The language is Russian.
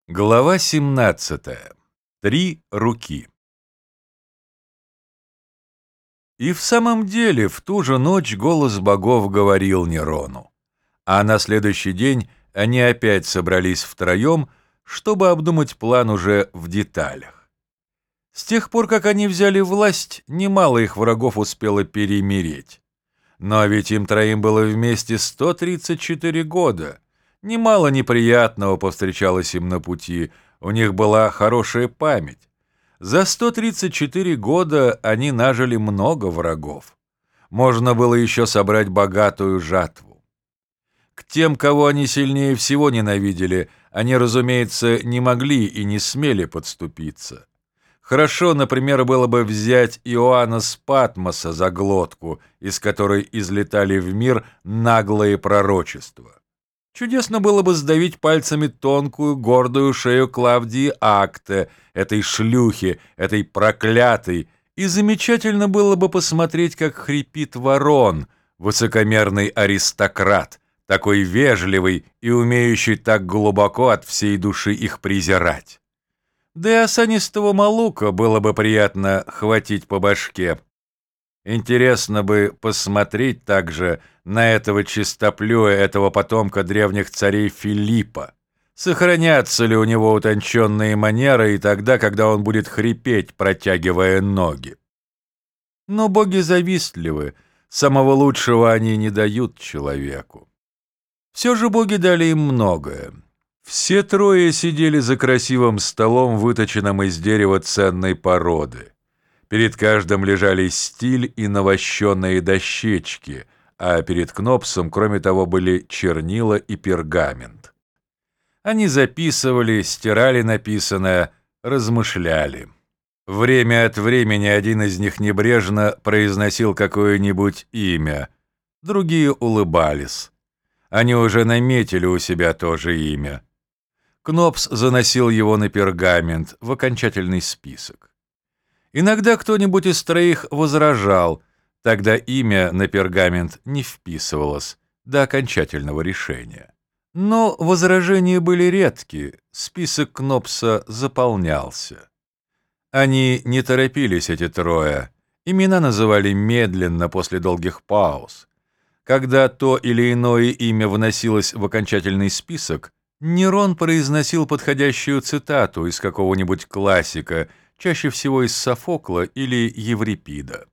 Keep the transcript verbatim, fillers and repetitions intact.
Глава семнадцатая. Три руки. И в самом деле в ту же ночь голос богов говорил Нерону. А на следующий день они опять собрались втроем, чтобы обдумать план уже в деталях. С тех пор, как они взяли власть, немало их врагов успело перемереть. Но ведь им троим было вместе сто тридцать четыре года. Немало неприятного повстречалось им на пути, у них была хорошая память. За сто тридцать четыре года они нажили много врагов. Можно было еще собрать богатую жатву. К тем, кого они сильнее всего ненавидели, они, разумеется, не могли и не смели подступиться. Хорошо, например, было бы взять Иоанна с Патмоса за глотку, из которой излетали в мир наглые пророчества. Чудесно было бы сдавить пальцами тонкую, гордую шею Клавдии Акте, этой шлюхи, этой проклятой, и замечательно было бы посмотреть, как хрипит Ворон, высокомерный аристократ, такой вежливый и умеющий так глубоко от всей души их презирать. Да и осанистого Малука было бы приятно хватить по башке. Интересно бы посмотреть также на этого чистоплюя, этого потомка древних царей Филиппа. Сохранятся ли у него утонченные манеры и тогда, когда он будет хрипеть, протягивая ноги? Но боги завистливы, самого лучшего они не дают человеку. Все же боги дали им многое. Все трое сидели за красивым столом, выточенным из дерева ценной породы. Перед каждым лежали стиль и навощенные дощечки, а перед Кнопсом, кроме того, были чернила и пергамент. Они записывали, стирали написанное, размышляли. Время от времени один из них небрежно произносил какое-нибудь имя, другие улыбались. Они уже наметили у себя то же имя. Кнопс заносил его на пергамент, в окончательный список. Иногда кто-нибудь из троих возражал, тогда имя на пергамент не вписывалось до окончательного решения. Но возражения были редки, список Кнопса заполнялся. Они не торопились, эти трое, имена называли медленно после долгих пауз. Когда то или иное имя вносилось в окончательный список, Нерон произносил подходящую цитату из какого-нибудь классика, чаще всего из Софокла или Еврипида.